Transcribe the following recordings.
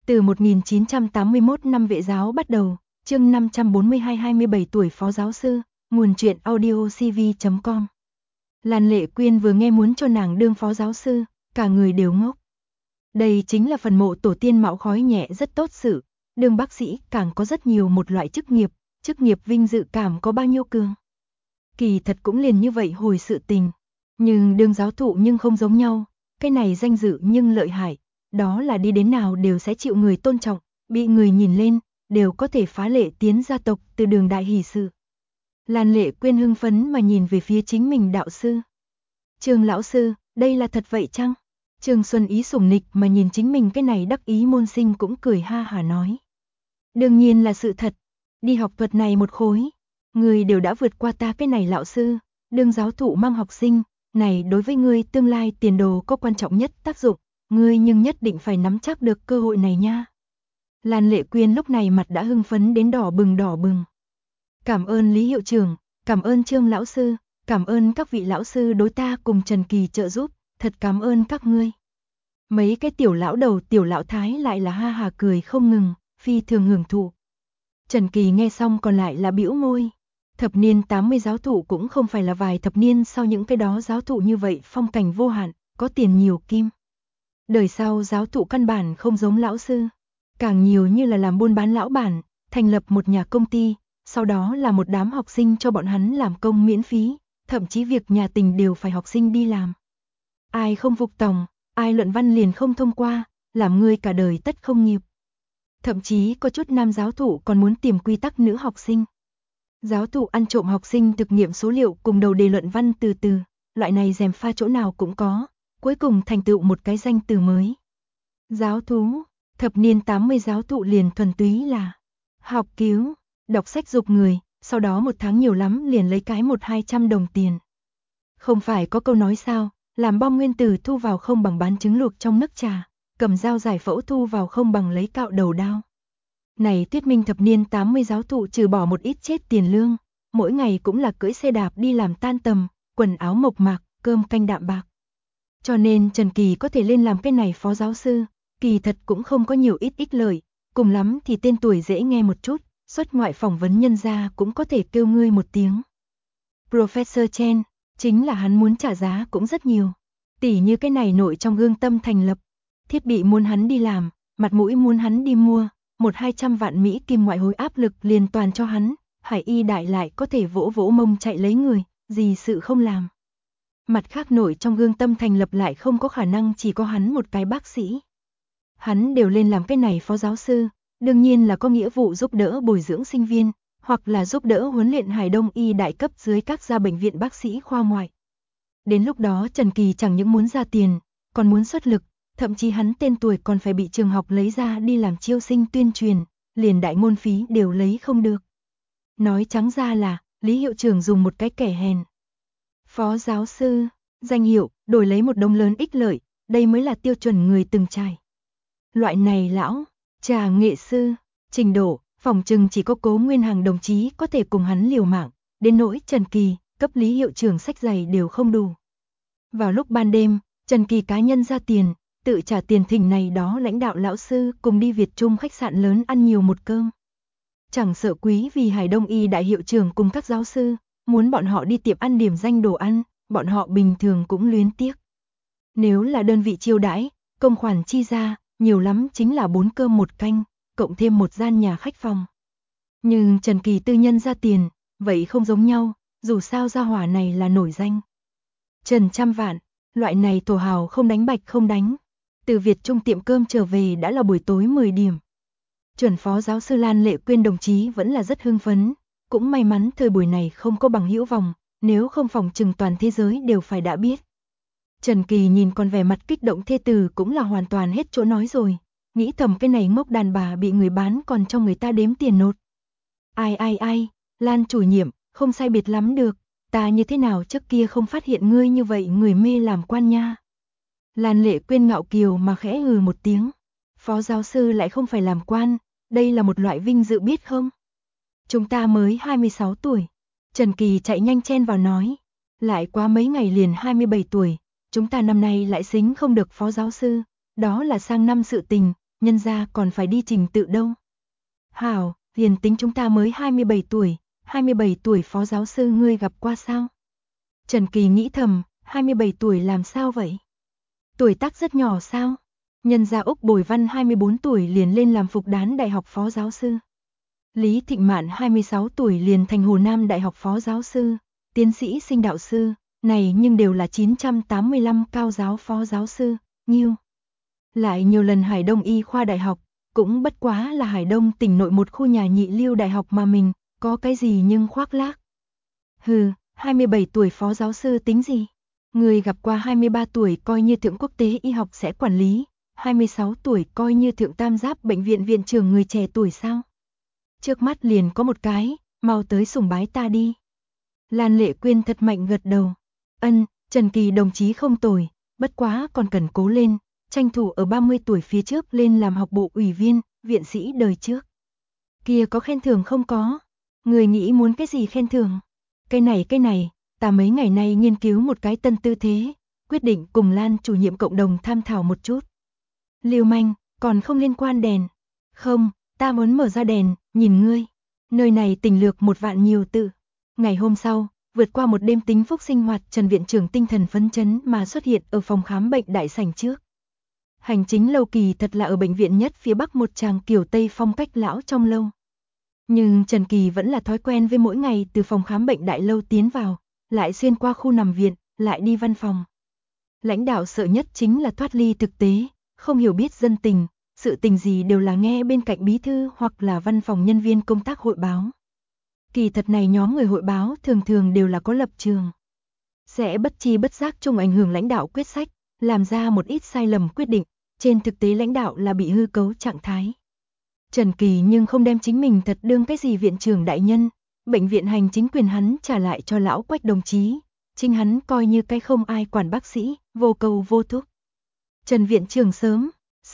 Từ 1981 năm vệ giáo bắt đầu, chương 542 27 tuổi phó giáo sư, nguồn truyện audio cv.com. Lan Lệ Quyên vừa nghe muốn cho nàng đương phó giáo sư, cả người đều ngốc. Đây chính là phần mộ tổ tiên mạo khói nhẹ rất tốt sự, đương bác sĩ càng có rất nhiều một loại chức nghiệp vinh dự cảm có bao nhiêu cường. Kỳ thật cũng liền như vậy hồi sự tình, nhưng đương giáo thụ nhưng không giống nhau, cái này danh dự nhưng lợi hại, đó là đi đến nào đều sẽ chịu người tôn trọng, bị người nhìn lên, đều có thể phá lệ tiến gia tộc từ đường đại hỷ sự. Lan Lệ Quyên hưng phấn mà nhìn về phía chính mình đạo sư. Trương lão sư, đây là thật vậy chăng? Trương Xuân Ý sủng nịch mà nhìn chính mình cái này đắc ý môn sinh cũng cười ha hả nói. Đương nhiên là sự thật, đi học thuật này một khối, người đều đã vượt qua ta cái này lão sư, đương giáo thụ mang học sinh, này đối với ngươi tương lai tiền đồ có quan trọng nhất tác dụng, ngươi nhưng nhất định phải nắm chắc được cơ hội này nha. Lan Lệ Quyên lúc này mặt đã hưng phấn đến đỏ bừng. Cảm ơn Lý hiệu trưởng, cảm ơn Trương lão sư, cảm ơn các vị lão sư đối ta cùng Trần Kỳ trợ giúp, thật cảm ơn các ngươi. Mấy cái tiểu lão đầu tiểu lão thái lại là ha hà cười không ngừng, phi thường hưởng thụ. Trần Kỳ nghe xong còn lại là bĩu môi. Thập niên 80 giáo thụ cũng không phải là vài thập niên sau những cái đó giáo thụ như vậy phong cảnh vô hạn, có tiền nhiều kim. Đời sau giáo thụ căn bản không giống lão sư, càng nhiều như là làm buôn bán lão bản, thành lập một nhà công ty, sau đó là một đám học sinh cho bọn hắn làm công miễn phí, thậm chí việc nhà tình đều phải học sinh đi làm. Ai không phục tòng, ai luận văn liền không thông qua, làm ngươi cả đời tất không nghiệp. Thậm chí có chút nam giáo thụ còn muốn tìm quy tắc nữ học sinh. Giáo thụ ăn trộm học sinh thực nghiệm số liệu cùng đầu đề luận văn từ từ, loại này gièm pha chỗ nào cũng có, cuối cùng thành tựu một cái danh từ mới. Giáo thú, thập niên 80 giáo thụ liền thuần túy là học cứu, đọc sách dục người, sau đó một tháng nhiều lắm liền lấy cái 100-200 đồng tiền. Không phải có câu nói sao, làm bom nguyên tử thu vào không bằng bán trứng luộc trong nước trà, cầm dao giải phẫu thu vào không bằng lấy cạo đầu đao. Này thuyết minh thập niên 80 giáo thụ trừ bỏ một ít chết tiền lương, mỗi ngày cũng là cưỡi xe đạp đi làm tan tầm, quần áo mộc mạc, cơm canh đạm bạc. Cho nên Trần Kỳ có thể lên làm cái này phó giáo sư, kỳ thật cũng không có nhiều ít ích lợi, cùng lắm thì tên tuổi dễ nghe một chút, xuất ngoại phỏng vấn nhân gia cũng có thể kêu ngươi một tiếng. Professor Chen, chính là hắn muốn trả giá cũng rất nhiều, tỉ như cái này nội trong gương tâm thành lập, thiết bị muốn hắn đi làm, mặt mũi muốn hắn đi mua. 100-200 vạn Mỹ kim ngoại hối áp lực liền toàn cho hắn, Hải Y đại lại có thể vỗ vỗ mông chạy lấy người, gì sự không làm. Mặt khác nội trong gương tâm thành lập lại không có khả năng chỉ có hắn một cái bác sĩ. Hắn đều lên làm cái này phó giáo sư, đương nhiên là có nghĩa vụ giúp đỡ bồi dưỡng sinh viên, hoặc là giúp đỡ huấn luyện Hải Đông Y đại cấp dưới các gia bệnh viện bác sĩ khoa ngoại. Đến lúc đó Trần Kỳ chẳng những muốn ra tiền, còn muốn xuất lực. Thậm chí hắn tên tuổi còn phải bị trường học lấy ra đi làm chiêu sinh tuyên truyền, liền đại môn phí đều lấy không được. Nói trắng ra là, Lý hiệu trưởng dùng một cái kẻ hèn. Phó giáo sư, danh hiệu, đổi lấy một đống lớn ích lợi, đây mới là tiêu chuẩn người từng trải. Loại này lão, trà nghệ sư, trình độ, phỏng chừng chỉ có Cố Nguyên Hằng đồng chí có thể cùng hắn liều mạng, đến nỗi Trần Kỳ, cấp Lý hiệu trưởng sách giày đều không đủ. Vào lúc ban đêm, Trần Kỳ cá nhân ra tiền, tự trả tiền thỉnh này đó lãnh đạo lão sư cùng đi Việt Trung khách sạn lớn ăn nhiều một cơm. Chẳng sợ quý vì Hải Đông Y đại hiệu trưởng cùng các giáo sư, muốn bọn họ đi tiệm ăn điểm danh đồ ăn, bọn họ bình thường cũng luyến tiếc. Nếu là đơn vị chiêu đãi, công khoản chi ra, nhiều lắm chính là 4 cơm 1 canh, cộng thêm một gian nhà khách phòng. Nhưng Trần Kỳ tư nhân ra tiền, vậy không giống nhau, dù sao gia hỏa này là nổi danh. Trần trăm vạn, loại này thổ hào không đánh bạch không đánh. Từ Việt Trung tiệm cơm trở về đã là buổi tối 10 điểm. Chuẩn phó giáo sư Lan Lệ Quyên đồng chí vẫn là rất hưng phấn, cũng may mắn thời buổi này không có bằng hữu vòng, nếu không phòng trừng toàn thế giới đều phải đã biết. Trần Kỳ nhìn con vẻ mặt kích động thê tử cũng là hoàn toàn hết chỗ nói rồi, nghĩ thầm cái này ngốc đàn bà bị người bán còn cho người ta đếm tiền nốt. Ai, Lan chủ nhiệm, không sai biệt lắm được, ta như thế nào trước kia không phát hiện ngươi như vậy người mê làm quan nha. Lan Lệ Quyên ngạo kiều mà khẽ một tiếng. Phó giáo sư lại không phải làm quan, đây là một loại vinh dự biết không? Chúng ta mới 26 tuổi. Trần Kỳ chạy nhanh chen vào nói. Lại qua mấy ngày liền 27 tuổi, chúng ta năm nay lại xính không được phó giáo sư. Đó là sang năm sự tình, nhân gia còn phải đi trình tự đâu. Hảo, liền tính chúng ta mới 27 tuổi, 27 tuổi phó giáo sư ngươi gặp qua sao? Trần Kỳ nghĩ thầm, 27 tuổi làm sao vậy? Tuổi tác rất nhỏ sao? Nhân gia Úc Bồi Văn 24 tuổi liền lên làm Phục Đán Đại học phó giáo sư. Lý Thịnh Mạn 26 tuổi liền thành Hồ Nam Đại học phó giáo sư, tiến sĩ sinh đạo sư, này nhưng đều là 985 cao giáo phó giáo sư, nhiêu. Lại nhiều lần Hải Đông Y khoa đại học, cũng bất quá là Hải Đông tỉnh nội một khu nhà nhị lưu đại học mà mình, có cái gì nhưng khoác lác. Hừ, 27 tuổi phó giáo sư tính gì? Người gặp qua 23 tuổi coi như thượng quốc tế y học sẽ quản lý, 26 tuổi coi như thượng tam giáp bệnh viện viện trưởng người trẻ tuổi sao? Trước mắt liền có một cái, mau tới sùng bái ta đi. Lan Lệ Quyên thật mạnh gật đầu. Ân, Trần Kỳ đồng chí không tồi, bất quá còn cần cố lên, tranh thủ ở 30 tuổi phía trước lên làm học bộ ủy viên, viện sĩ đời trước. Kia có khen thưởng không có? Người nghĩ muốn cái gì khen thưởng? Cái này, ta mấy ngày nay nghiên cứu một cái tân tư thế, quyết định cùng Lan chủ nhiệm cộng đồng tham thảo một chút. Lưu manh, còn không liên quan đèn. Không, ta muốn mở ra đèn, nhìn ngươi. Nơi này tình lược 1 vạn nhiều tự. Ngày hôm sau, vượt qua một đêm tính phúc sinh hoạt, Trần viện trưởng tinh thần phấn chấn mà xuất hiện ở phòng khám bệnh đại sảnh trước. Hành chính lâu kỳ thật là ở bệnh viện nhất phía bắc một tràng kiểu Tây phong cách lão trong lâu. Nhưng Trần Kỳ vẫn là thói quen với mỗi ngày từ phòng khám bệnh đại lâu tiến vào, lại xuyên qua khu nằm viện, lại đi văn phòng. Lãnh đạo sợ nhất chính là thoát ly thực tế, không hiểu biết dân tình, sự tình gì đều là nghe bên cạnh bí thư hoặc là văn phòng nhân viên công tác hội báo. Kỳ thật này nhóm người hội báo thường thường đều là có lập trường. Sẽ bất chi bất giác chung ảnh hưởng lãnh đạo quyết sách, làm ra một ít sai lầm quyết định, trên thực tế lãnh đạo là bị hư cấu trạng thái. Trần Kỳ nhưng không đem chính mình thật đương cái gì viện trưởng đại nhân, bệnh viện hành chính quyền hắn trả lại cho lão Quách đồng chí, chính hắn coi như cái không ai quản bác sĩ, vô cầu vô thúc. Trần viện trưởng sớm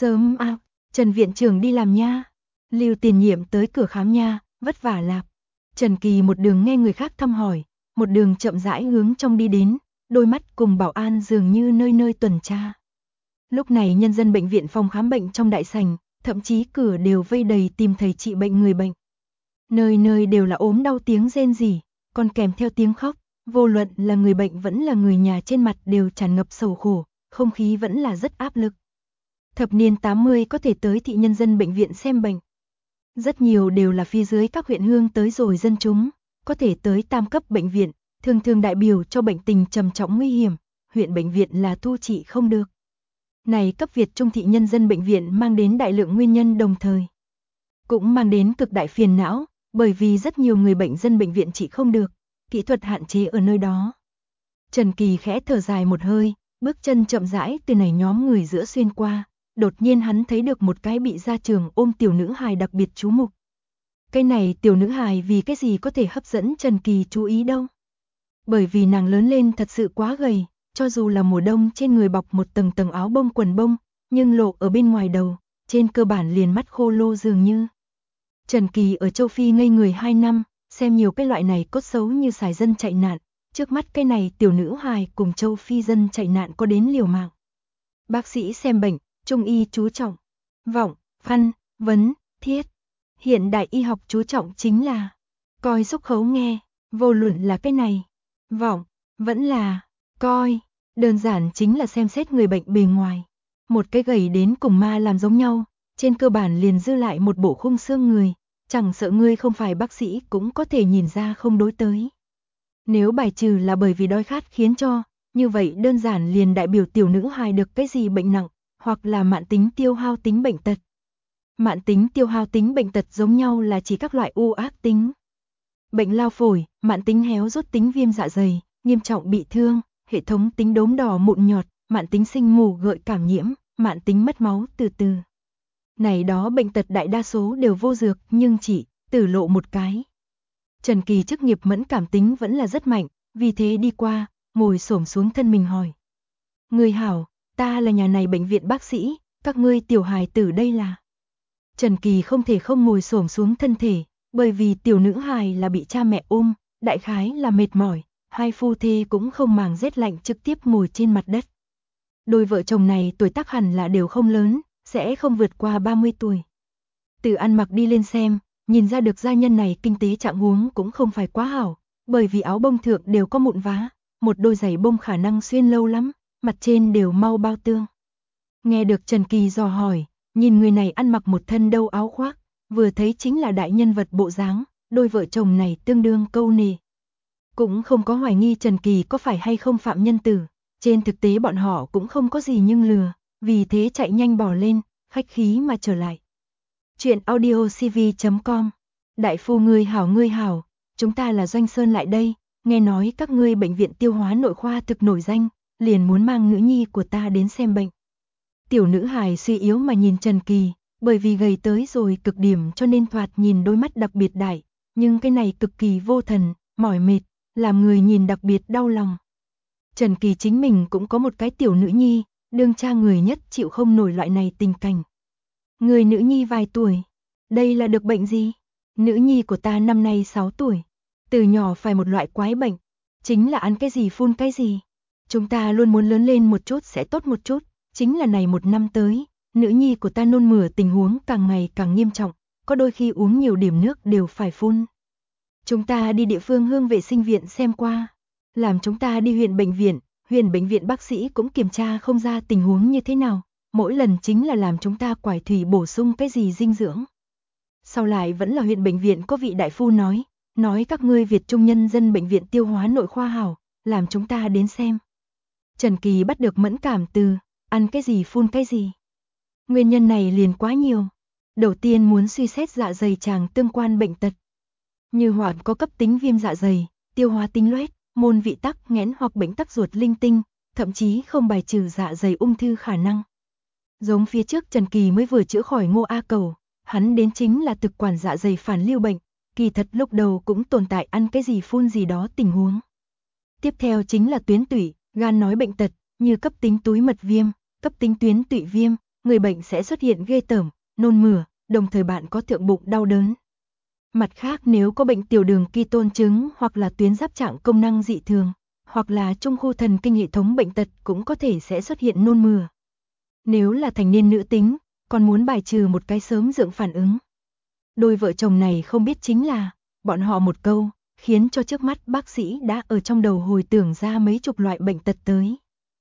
à, Trần viện trưởng đi làm nha. Lưu tiền nhiệm tới cửa khám nha, vất vả lạp. Trần Kỳ một đường nghe người khác thăm hỏi, một đường chậm rãi hướng trong đi đến, đôi mắt cùng bảo an dường như nơi nơi tuần tra. Lúc này nhân dân bệnh viện phòng khám bệnh trong đại sảnh, thậm chí cửa đều vây đầy tìm thầy trị bệnh người bệnh. Nơi nơi đều là ốm đau tiếng rên rỉ, còn kèm theo tiếng khóc, vô luận là người bệnh vẫn là người nhà trên mặt đều tràn ngập sầu khổ, không khí vẫn là rất áp lực. Thập niên 80 có thể tới thị nhân dân bệnh viện xem bệnh. Rất nhiều đều là phía dưới các huyện hương tới rồi dân chúng, có thể tới tam cấp bệnh viện, thường thường đại biểu cho bệnh tình trầm trọng nguy hiểm, huyện bệnh viện là thu trị không được. Này cấp Việt Trung thị nhân dân bệnh viện mang đến đại lượng nguyên nhân đồng thời. Cũng mang đến cực đại phiền não, bởi vì rất nhiều người bệnh dân bệnh viện trị không được, kỹ thuật hạn chế ở nơi đó. Trần Kỳ khẽ thở dài một hơi, bước chân chậm rãi từ này nhóm người giữa xuyên qua, đột nhiên hắn thấy được một cái bị ra trường ôm tiểu nữ hài đặc biệt chú mục. Cái này tiểu nữ hài vì cái gì có thể hấp dẫn Trần Kỳ chú ý đâu? Bởi vì nàng lớn lên thật sự quá gầy, cho dù là mùa đông trên người bọc một tầng tầng áo bông quần bông, nhưng lộ ở bên ngoài đầu, trên cơ bản liền mắt khô lô dường như. Trần Kỳ ở châu Phi ngây người 2 năm, xem nhiều cái loại này cốt xấu như xài dân chạy nạn, trước mắt cái này tiểu nữ hài cùng châu Phi dân chạy nạn có đến liều mạng. Bác sĩ xem bệnh, trung y chú trọng, vọng, văn, vấn, thiết. Hiện đại y học chú trọng chính là coi xúc khấu nghe, vô luận là cái này, vọng, vẫn là coi, đơn giản chính là xem xét người bệnh bề ngoài. Một cái gầy đến cùng ma làm giống nhau, trên cơ bản liền dư lại một bộ khung xương người, chẳng sợ ngươi không phải bác sĩ cũng có thể nhìn ra không đối tới. Nếu bài trừ là bởi vì đói khát khiến cho, như vậy đơn giản liền đại biểu tiểu nữ hài được cái gì bệnh nặng, hoặc là mạn tính tiêu hao tính bệnh tật. Mạn tính tiêu hao tính bệnh tật giống nhau là chỉ các loại u ác tính. Bệnh lao phổi, mạn tính héo rút tính viêm dạ dày, nghiêm trọng bị thương, hệ thống tính đốm đỏ mụn nhọt, mạn tính sinh mù gợi cảm nhiễm, mạn tính mất máu từ từ. Này đó bệnh tật đại đa số đều vô dược nhưng chỉ tử lộ một cái. Trần Kỳ chức nghiệp mẫn cảm tính vẫn là rất mạnh, vì thế đi qua, ngồi xổm xuống thân mình hỏi. Người hảo, ta là nhà này bệnh viện bác sĩ, các ngươi tiểu hài tử đây là. Trần Kỳ không thể không ngồi xổm xuống thân thể, bởi vì tiểu nữ hài là bị cha mẹ ôm, đại khái là mệt mỏi, hai phu thê cũng không màng rét lạnh trực tiếp ngồi trên mặt đất. Đôi vợ chồng này tuổi tác hẳn là đều không lớn, sẽ không vượt qua 30 tuổi. Từ ăn mặc đi lên xem, nhìn ra được gia nhân này kinh tế trạng huống cũng không phải quá hảo, bởi vì áo bông thượng đều có mụn vá, một đôi giày bông khả năng xuyên lâu lắm, mặt trên đều mau bao tương. Nghe được Trần Kỳ dò hỏi, nhìn người này ăn mặc một thân đâu áo khoác, vừa thấy chính là đại nhân vật bộ dáng, đôi vợ chồng này tương đương câu nề. Cũng không có hoài nghi Trần Kỳ có phải hay không phạm nhân tử, trên thực tế bọn họ cũng không có gì nhưng lừa, vì thế chạy nhanh bỏ lên, khách khí mà trở lại. Chuyện audiocv.com. Đại phu ngươi hảo, chúng ta là Doanh Sơn lại đây, nghe nói các ngươi bệnh viện tiêu hóa nội khoa thực nổi danh, liền muốn mang nữ nhi của ta đến xem bệnh. Tiểu nữ hài suy yếu mà nhìn Trần Kỳ, bởi vì gầy tới rồi cực điểm cho nên thoạt nhìn đôi mắt đặc biệt đại, nhưng cái này cực kỳ vô thần, mỏi mệt, làm người nhìn đặc biệt đau lòng. Trần Kỳ chính mình cũng có một cái tiểu nữ nhi, đương cha người nhất chịu không nổi loại này tình cảnh. Người nữ nhi vài tuổi, đây là được bệnh gì? Nữ nhi của ta năm nay 6 tuổi, từ nhỏ phải một loại quái bệnh, chính là ăn cái gì phun cái gì. Chúng ta luôn muốn lớn lên một chút sẽ tốt một chút, chính là này một năm tới, nữ nhi của ta nôn mửa tình huống càng ngày càng nghiêm trọng, có đôi khi uống nhiều điểm nước đều phải phun. Chúng ta đi địa phương hương vệ sinh viện xem qua, làm chúng ta đi huyện bệnh viện bác sĩ cũng kiểm tra không ra tình huống như thế nào, mỗi lần chính là làm chúng ta quải thủy bổ sung cái gì dinh dưỡng. Sau lại vẫn là huyện bệnh viện có vị đại phu nói các ngươi Việt Trung nhân dân bệnh viện tiêu hóa nội khoa hảo, làm chúng ta đến xem. Trần Kỳ bắt được mẫn cảm từ, ăn cái gì phun cái gì. Nguyên nhân này liền quá nhiều. Đầu tiên muốn suy xét dạ dày tràng tương quan bệnh tật. Như hoặc có cấp tính viêm dạ dày, tiêu hóa tính loét, môn vị tắc nghẽn hoặc bệnh tắc ruột linh tinh, thậm chí không bài trừ dạ dày ung thư khả năng. Giống phía trước Trần Kỳ mới vừa chữa khỏi Ngô A Cầu, hắn đến chính là thực quản dạ dày phản lưu bệnh, kỳ thật lúc đầu cũng tồn tại ăn cái gì phun gì đó tình huống. Tiếp theo chính là tuyến tụy, gan nói bệnh tật, như cấp tính túi mật viêm, cấp tính tuyến tụy viêm, người bệnh sẽ xuất hiện ghê tởm, nôn mửa, đồng thời bạn có thượng bụng đau đớn. Mặt khác nếu có bệnh tiểu đường ketone chứng hoặc là tuyến giáp trạng công năng dị thường, hoặc là trung khu thần kinh hệ thống bệnh tật cũng có thể sẽ xuất hiện nôn mửa. Nếu là thành niên nữ tính, còn muốn bài trừ một cái sớm dưỡng phản ứng. Đôi vợ chồng này không biết chính là, bọn họ một câu, khiến cho trước mắt bác sĩ đã ở trong đầu hồi tưởng ra mấy chục loại bệnh tật tới.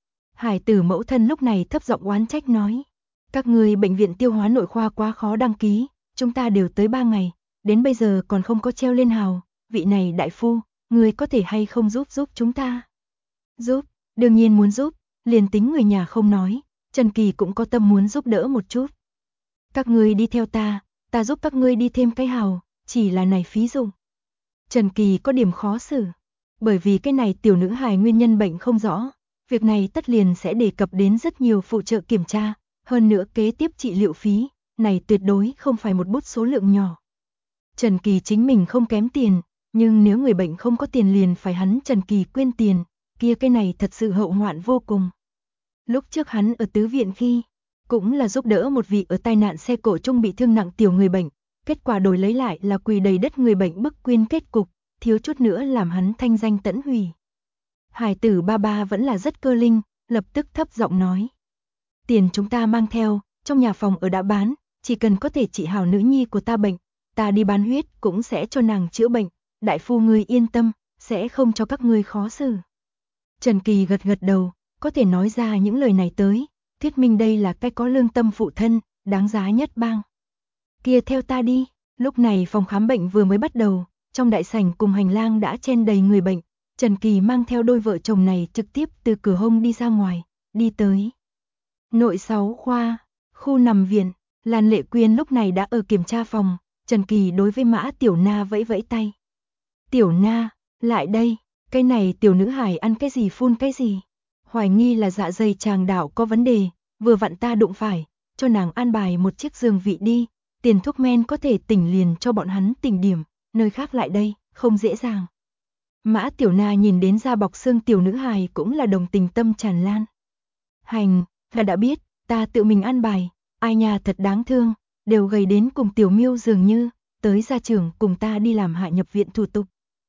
Hải tử mẫu thân lúc này thấp giọng oán trách nói, các người bệnh viện tiêu hóa nội khoa quá khó đăng ký, chúng ta đều tới 3 ngày, đến bây giờ còn không có treo lên hào, vị này đại phu, người có thể hay không giúp chúng ta? Giúp, đương nhiên muốn giúp, liền tính người nhà không nói, Trần Kỳ cũng có tâm muốn giúp đỡ một chút. Các ngươi đi theo ta giúp các ngươi đi thêm cái hào, chỉ là này phí dụng. Trần Kỳ có điểm khó xử, bởi vì cái này tiểu nữ hài nguyên nhân bệnh không rõ, việc này tất liền sẽ đề cập đến rất nhiều phụ trợ kiểm tra, hơn nữa kế tiếp trị liệu phí, này tuyệt đối không phải một bút số lượng nhỏ. Trần Kỳ chính mình không kém tiền, nhưng nếu người bệnh không có tiền liền phải hắn Trần Kỳ quyên tiền, kia cái này thật sự hậu hoạn vô cùng. Lúc trước hắn ở tứ viện khi, cũng là giúp đỡ một vị ở tai nạn xe cộ chung bị thương nặng tiểu người bệnh, kết quả đổi lấy lại là quỳ đầy đất người bệnh bức quyên kết cục, thiếu chút nữa làm hắn thanh danh tẫn hủy. Hải tử ba vẫn là rất cơ linh, lập tức thấp giọng nói. Tiền chúng ta mang theo, trong nhà phòng ở đã bán, chỉ cần có thể trị hảo nữ nhi của ta bệnh, ta đi bán huyết cũng sẽ cho nàng chữa bệnh, đại phu ngươi yên tâm, sẽ không cho các ngươi khó xử. Trần Kỳ gật gật đầu, có thể nói ra những lời này tới, thuyết minh đây là cái có lương tâm phụ thân, đáng giá nhất bang. Kia theo ta đi, lúc này phòng khám bệnh vừa mới bắt đầu, trong đại sảnh cùng hành lang đã chen đầy người bệnh, Trần Kỳ mang theo đôi vợ chồng này trực tiếp từ cửa hông đi ra ngoài, đi tới nội 6 khoa, khu nằm viện, Lan Lệ Quyên lúc này đã ở kiểm tra phòng, Trần Kỳ đối với Mã Tiểu Na vẫy vẫy tay. Tiểu Na, lại đây, cái này tiểu nữ hài ăn cái gì phun cái gì, hoài nghi là dạ dày tràng đạo có vấn đề, vừa vặn ta đụng phải, cho nàng an bài một chiếc giường vị đi, tiền thuốc men có thể tỉnh liền cho bọn hắn tỉnh điểm, nơi khác lại đây, không dễ dàng. Mã Tiểu Na nhìn đến da bọc xương tiểu nữ hài cũng là đồng tình tâm tràn lan. Hành, là đã biết, ta tự mình an bài, ai nhà thật đáng thương, đều gầy đến cùng tiểu miêu dường như, tới gia trưởng cùng ta đi làm hạ nhập viện thủ tục.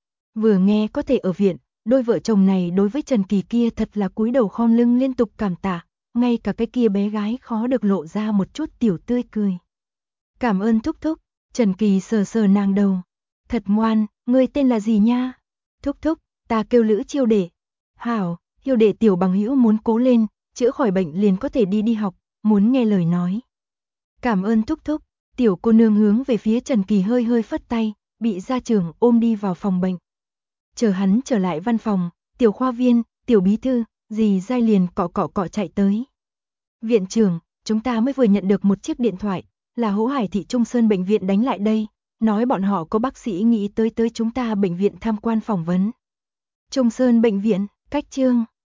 Vừa nghe có thể ở viện, đôi vợ chồng này đối với Trần Kỳ kia thật là cúi đầu khom lưng liên tục cảm tạ, ngay cả cái kia bé gái khó được lộ ra một chút tiểu tươi cười. Cảm ơn thúc thúc, Trần Kỳ sờ sờ nàng đầu. Thật ngoan, ngươi tên là gì nha? Thúc thúc, ta kêu Lữ Chiêu Đệ. Hảo, Chiêu Đệ tiểu bằng hữu muốn cố lên, chữa khỏi bệnh liền có thể đi học, muốn nghe lời nói. Cảm ơn thúc thúc, tiểu cô nương hướng về phía Trần Kỳ hơi hơi phất tay, bị gia trưởng ôm đi vào phòng bệnh. Chờ hắn trở lại văn phòng, tiểu khoa viên, tiểu bí thư, dì Giai liền cọ chạy tới. Viện trưởng, chúng ta mới vừa nhận được một chiếc điện thoại, là Hỗ Hải thị Trung Sơn bệnh viện đánh lại đây, nói bọn họ có bác sĩ nghĩ tới chúng ta bệnh viện tham quan phỏng vấn. Trung Sơn bệnh viện, cách Trương